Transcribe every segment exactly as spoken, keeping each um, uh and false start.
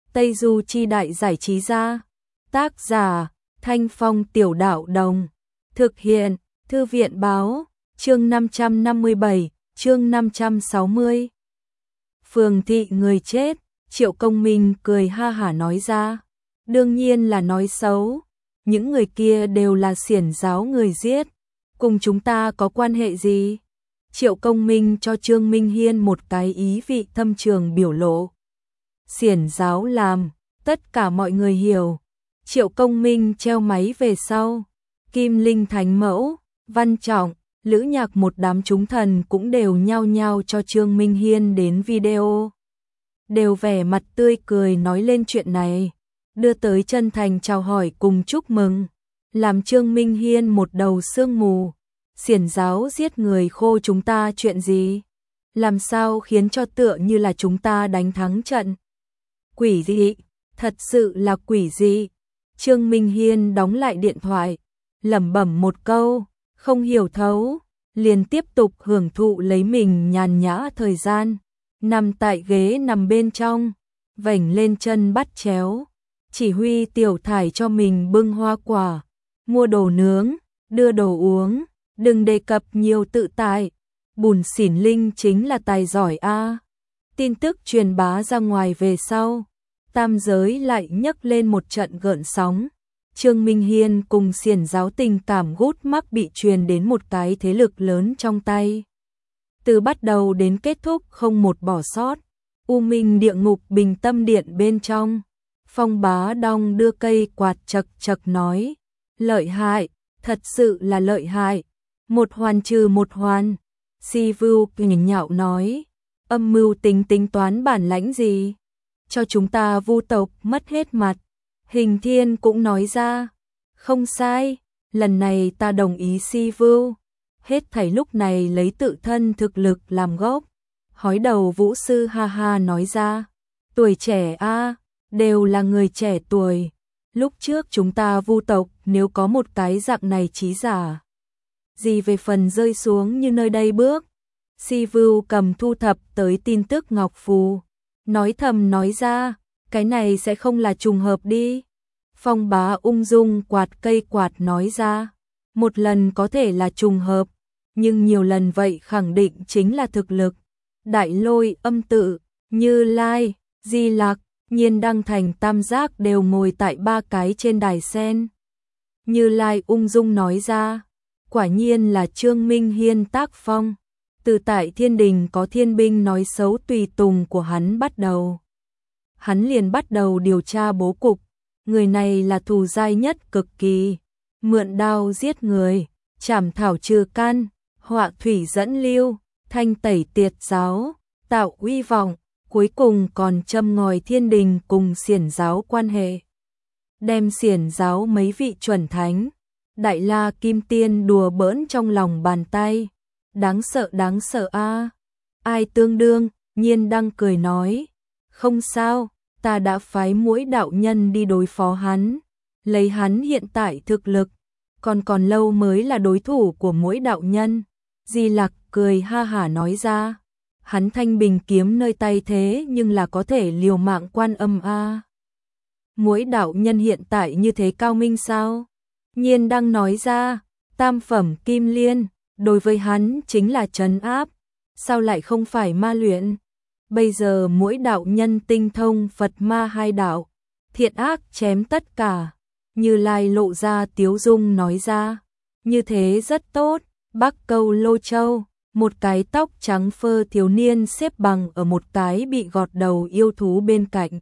Tây Du Chi Đại Giải Trí Gia. Tác giả Thanh Phong Tiểu Đạo Đồng. Thực hiện Thư viện Báo. Chương năm trăm năm mươi bảy, chương năm trăm sáu mươi. Phường thị người chết, Triệu Công Minh cười ha hả nói ra. Đương nhiên là nói xấu. Những người kia đều là xiển giáo người giết. Cùng chúng ta có quan hệ gì? Triệu Công Minh cho Trương Minh Hiên một cái ý vị thâm trường biểu lộ. Xiển giáo làm, tất cả mọi người hiểu. Triệu Công Minh treo máy về sau. Kim Linh Thánh Mẫu, Văn Trọng, Lữ Nhạc một đám chúng thần cũng đều nhao nhao cho Trương Minh Hiên đến video. Đều vẻ mặt tươi cười nói lên chuyện này, đưa tới chân thành chào hỏi cùng chúc mừng, làm Trương Minh Hiên một đầu sương mù. Xiển giáo giết người khô chúng ta chuyện gì? Làm sao khiến cho tựa như là chúng ta đánh thắng trận? Quỷ dị, thật sự là quỷ dị. Trương Minh Hiên đóng lại điện thoại, lẩm bẩm một câu, không hiểu thấu, liền tiếp tục hưởng thụ lấy mình nhàn nhã thời gian, nằm tại ghế nằm bên trong, vểnh lên chân bắt chéo, chỉ huy Tiểu Thải cho mình bưng hoa quả, mua đồ nướng, đưa đồ uống, đừng đề cập nhiều tự tại, bùn xỉn linh chính là tài giỏi a. Tin tức truyền bá ra ngoài về sau, tam giới lại nhấc lên một trận gợn sóng. Trương Minh Hiên cùng xiển giáo tình cảm gút mắc bị truyền đến một cái thế lực lớn trong tay. Từ bắt đầu đến kết thúc không một bỏ sót. U Minh địa ngục bình tâm điện bên trong, Phong Bá Đong đưa cây quạt chật chật nói, lợi hại, thật sự là lợi hại, một hoàn trừ một hoàn. Si Vưu nhỉnh nhạo nói, âm mưu tính tính toán bản lãnh gì, cho chúng ta Vu tộc mất hết mặt. Hình Thiên cũng nói ra, không sai, lần này ta đồng ý Si Vưu, hết thảy lúc này lấy tự thân thực lực làm gốc. Hói đầu Vũ Sư ha ha nói ra, tuổi trẻ a, đều là người trẻ tuổi, lúc trước chúng ta Vu tộc nếu có một cái dạng này trí giả, gì về phần rơi xuống như nơi đây bước. Si Vưu cầm thu thập tới tin tức ngọc phù, nói thầm nói ra, cái này sẽ không là trùng hợp đi. Phong Bá ung dung quạt cây quạt nói ra, một lần có thể là trùng hợp, nhưng nhiều lần vậy khẳng định chính là thực lực. Đại Lôi Âm Tự, Như Lai, Di Lặc, Nhiên Đăng Thành tam giác đều ngồi tại ba cái trên đài sen. Như Lai ung dung nói ra, quả nhiên là Trương Minh Hiên tác phong. Từ tại thiên đình có thiên binh nói xấu tùy tùng của hắn bắt đầu, hắn liền bắt đầu điều tra bố cục. Người này là thù dai nhất cực kỳ, mượn đao giết người, trảm thảo trừ căn, họa thủy dẫn lưu, thanh tẩy tiệt giáo, tạo uy vọng, cuối cùng còn châm ngòi thiên đình cùng xiển giáo quan hệ. Đem xiển giáo mấy vị chuẩn thánh, Đại La Kim Tiên đùa bỡn trong lòng bàn tay. Đáng sợ đáng sợ a. Ai tương đương? Nhiên Đăng cười nói, không sao, ta đã phái Muỗi đạo nhân đi đối phó hắn, lấy hắn hiện tại thực lực, còn còn lâu mới là đối thủ của Muỗi đạo nhân. Di Lặc cười ha hả nói ra, hắn thanh bình kiếm nơi tay thế nhưng là có thể liều mạng Quan Âm a. Muỗi đạo nhân hiện tại như thế cao minh sao? Nhiên Đăng nói ra, tam phẩm kim liên, đối với hắn chính là trấn áp, sao lại không phải ma luyện? Bây giờ Muỗi đạo nhân tinh thông Phật ma hai đạo, thiện ác chém tất cả. Như Lai lộ ra tiếu dung nói ra, như thế rất tốt. Bắc Câu Lô Châu, một cái tóc trắng phơ thiếu niên xếp bằng ở một cái bị gọt đầu yêu thú bên cạnh.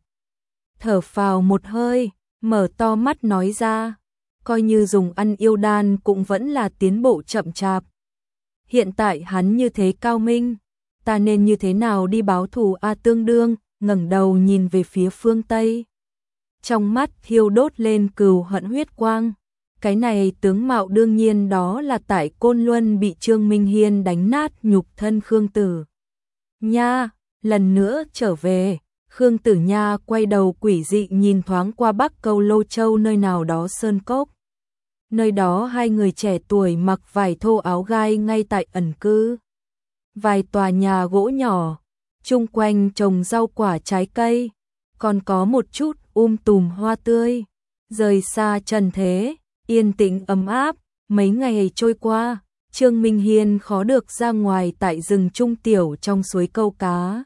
Thở phào một hơi, mở to mắt nói ra, coi như dùng ăn yêu đan cũng vẫn là tiến bộ chậm chạp. Hiện tại hắn như thế cao minh, ta nên như thế nào đi báo thù a? Tương đương ngẩng đầu nhìn về phía phương Tây, trong mắt thiêu đốt lên cừu hận huyết quang. Cái này tướng mạo đương nhiên đó là tại Côn Luân bị Trương Minh Hiên đánh nát nhục thân Khương Tử Nha, lần nữa trở về. Khương Tử Nha quay đầu quỷ dị nhìn thoáng qua Bắc Câu Lô Châu nơi nào đó sơn cốc. Nơi đó hai người trẻ tuổi mặc vải thô áo gai ngay tại ẩn cư. Vài tòa nhà gỗ nhỏ, chung quanh trồng rau quả trái cây, còn có một chút um tùm hoa tươi, rời xa trần thế, yên tĩnh ấm áp. Mấy ngày trôi qua, Trương Minh Hiên khó được ra ngoài tại rừng trung tiểu trong suối câu cá.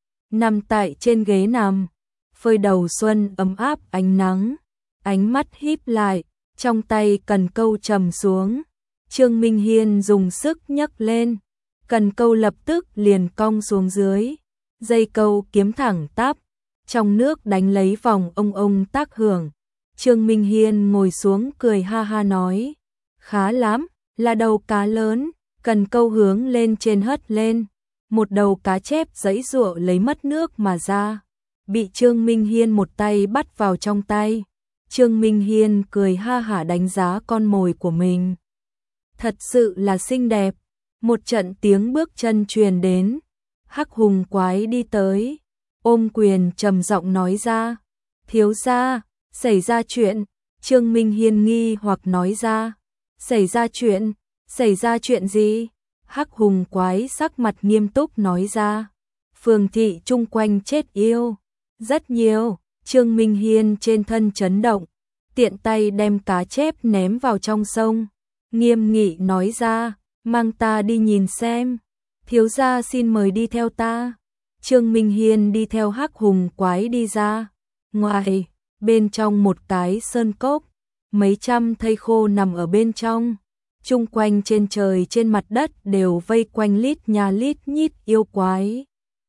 Nằm tại trên ghế nằm, phơi đầu xuân ấm áp ánh nắng, ánh mắt híp lại, trong tay cần câu trầm xuống. Trương Minh Hiên dùng sức nhấc lên, cần câu lập tức liền cong xuống dưới, dây câu kiếm thẳng tắp, trong nước đánh lấy vòng ông ông tác hưởng. Trương Minh Hiên ngồi xuống cười ha ha nói, khá lắm, là đầu cá lớn, cần câu hướng lên trên hất lên, một đầu cá chép giãy giụa lấy mất nước mà ra, bị Trương Minh Hiên một tay bắt vào trong tay. Trương Minh Hiên cười ha hả đánh giá con mồi của mình. Thật sự là xinh đẹp. Một trận tiếng bước chân truyền đến, Hắc Hùng Quái đi tới, ôm quyền trầm giọng nói ra, thiếu gia, xảy ra chuyện. Trương Minh Hiên nghi hoặc nói ra, xảy ra chuyện, xảy ra chuyện gì? Hắc Hùng Quái sắc mặt nghiêm túc nói ra, phường thị chung quanh chết yêu, rất nhiều. Trương Minh Hiên trên thân chấn động, tiện tay đem cá chép ném vào trong sông, nghiêm nghị nói ra, mang ta đi nhìn xem, thiếu gia xin mời đi theo ta. Trương Minh Hiên đi theo Hắc Hùng Quái đi ra, ngoài, bên trong một cái sơn cốc, mấy trăm thây khô nằm ở bên trong, chung quanh trên trời trên mặt đất đều vây quanh lít nhà lít nhít yêu quái.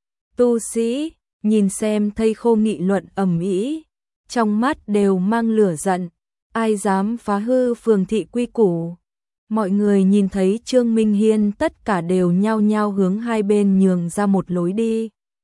Tu sĩ, nhìn xem thây khô nghị luận ầm ĩ, trong mắt đều mang lửa giận, ai dám phá hư phường thị quy củ. Mọi người nhìn thấy Trương Minh Hiên tất cả đều nhao nhao hướng hai bên nhường ra một lối đi.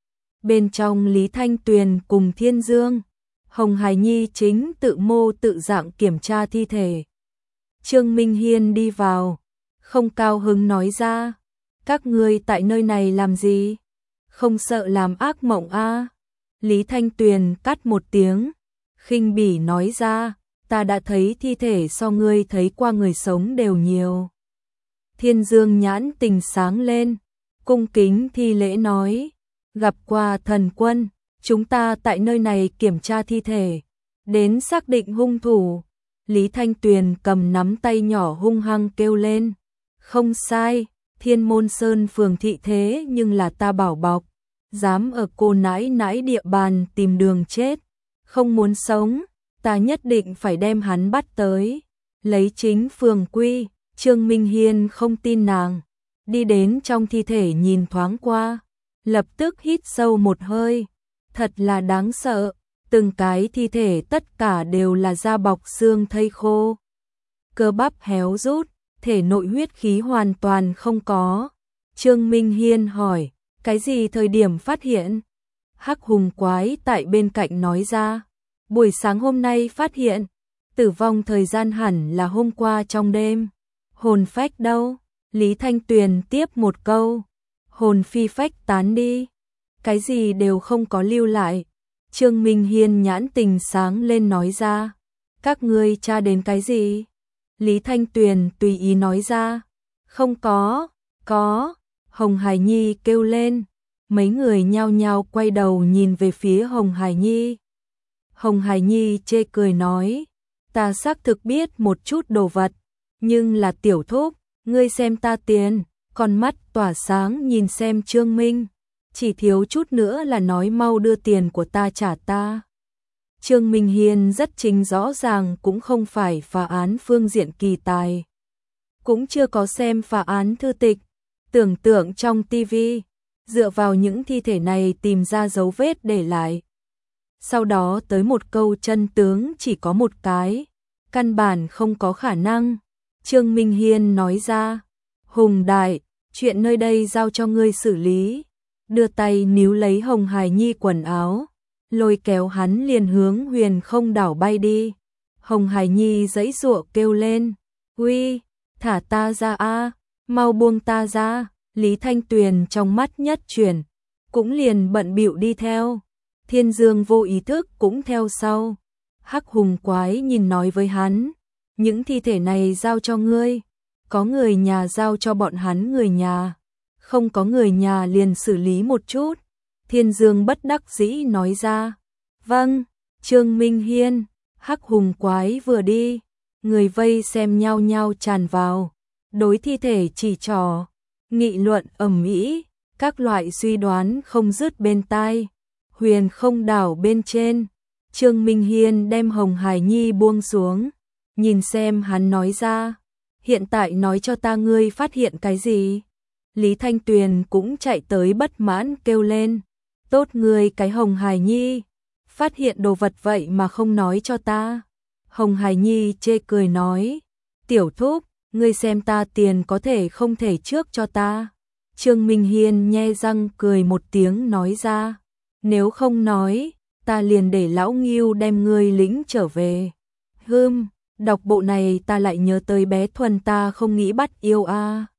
Bên trong Lý Thanh Tuyền cùng Thiên Dương, Hồng Hải Nhi chính tự mô tự dạng kiểm tra thi thể. Trương Minh Hiên đi vào, không cao hứng nói ra, các ngươi tại nơi này làm gì? Không sợ làm ác mộng a? À? Lý Thanh Tuyền cắt một tiếng, khinh bỉ nói ra, ta đã thấy thi thể so ngươi thấy qua người sống đều nhiều. Thiên Dương nhãn tình sáng lên, cung kính thi lễ nói, gặp qua thần quân, chúng ta tại nơi này kiểm tra thi thể, đến xác định hung thủ. Lý Thanh Tuyền cầm nắm tay nhỏ hung hăng kêu lên, không sai, Thiên Môn Sơn phường thị thế nhưng là ta bảo bọc, dám ở cô nãi nãi địa bàn tìm đường chết, không muốn sống, ta nhất định phải đem hắn bắt tới, lấy chính phường quy. Trương Minh Hiên không tin nàng, đi đến trong thi thể nhìn thoáng qua, lập tức hít sâu một hơi, thật là đáng sợ, từng cái thi thể tất cả đều là da bọc xương thây khô, cơ bắp héo rút, thể nội huyết khí hoàn toàn không có. Trương Minh Hiên hỏi, cái gì thời điểm phát hiện? Hắc Hùng Quái tại bên cạnh nói ra, buổi sáng hôm nay phát hiện, tử vong thời gian hẳn là hôm qua trong đêm. Hồn phách đâu? Lý Thanh Tuyền tiếp một câu, hồn phi phách tán đi, cái gì đều không có lưu lại. Trương Minh Hiên nhãn tình sáng lên nói ra, các ngươi tra đến cái gì? Lý Thanh Tuyền tùy ý nói ra, không có, có. Hồng Hải Nhi kêu lên, mấy người nhao nhao quay đầu nhìn về phía Hồng Hải Nhi. Hồng Hải Nhi chê cười nói, ta xác thực biết một chút đồ vật, nhưng là tiểu thúc, ngươi xem ta tiền, con mắt tỏa sáng nhìn xem Trương Minh, chỉ thiếu chút nữa là nói mau đưa tiền của ta trả ta. Trương Minh Hiên rất chính rõ ràng cũng không phải phá án phương diện kỳ tài, cũng chưa có xem phá án thư tịch, tưởng tượng trong tivi, dựa vào những thi thể này tìm ra dấu vết để lại. Sau đó tới một câu chân tướng chỉ có một cái, căn bản không có khả năng. Trương Minh Hiên nói ra, Hùng Đại, chuyện nơi đây giao cho ngươi xử lý. Đưa tay níu lấy Hồng Hải Nhi quần áo, lôi kéo hắn liền hướng huyền không đảo bay đi. Hồng Hải Nhi giãy giụa kêu lên, uy, thả ta ra a, mau buông ta ra. Lý Thanh Tuyền trong mắt nhất chuyển, cũng liền bận bịu đi theo. Thiên Dương vô ý thức cũng theo sau. Hắc Hùng Quái nhìn nói với hắn, những thi thể này giao cho ngươi, có người nhà giao cho bọn hắn người nhà, không có người nhà liền xử lý một chút. Thiên Dương bất đắc dĩ nói ra, Vâng, Trương Minh Hiên, Hắc Hùng Quái vừa đi, người vây xem nhau nhau tràn vào, đối thi thể chỉ trỏ, nghị luận ầm ĩ, các loại suy đoán không dứt bên tai. Huyền Không Đảo bên trên, Trương Minh Hiên đem Hồng Hải Nhi buông xuống, nhìn xem hắn nói ra, hiện tại nói cho ta ngươi phát hiện cái gì? Lý Thanh Tuyền cũng chạy tới bất mãn kêu lên, tốt ngươi cái Hồng Hải Nhi, phát hiện đồ vật vậy mà không nói cho ta. Hồng Hải Nhi chê cười nói, tiểu thúc, ngươi xem ta tiền có thể không thể trước cho ta. Trương Minh Hiên nhe răng cười một tiếng nói ra, nếu không nói, ta liền để lão Ngưu đem ngươi lĩnh trở về. Hừm, đọc bộ này ta lại nhớ tới bé Thuần ta không nghĩ bắt yêu a.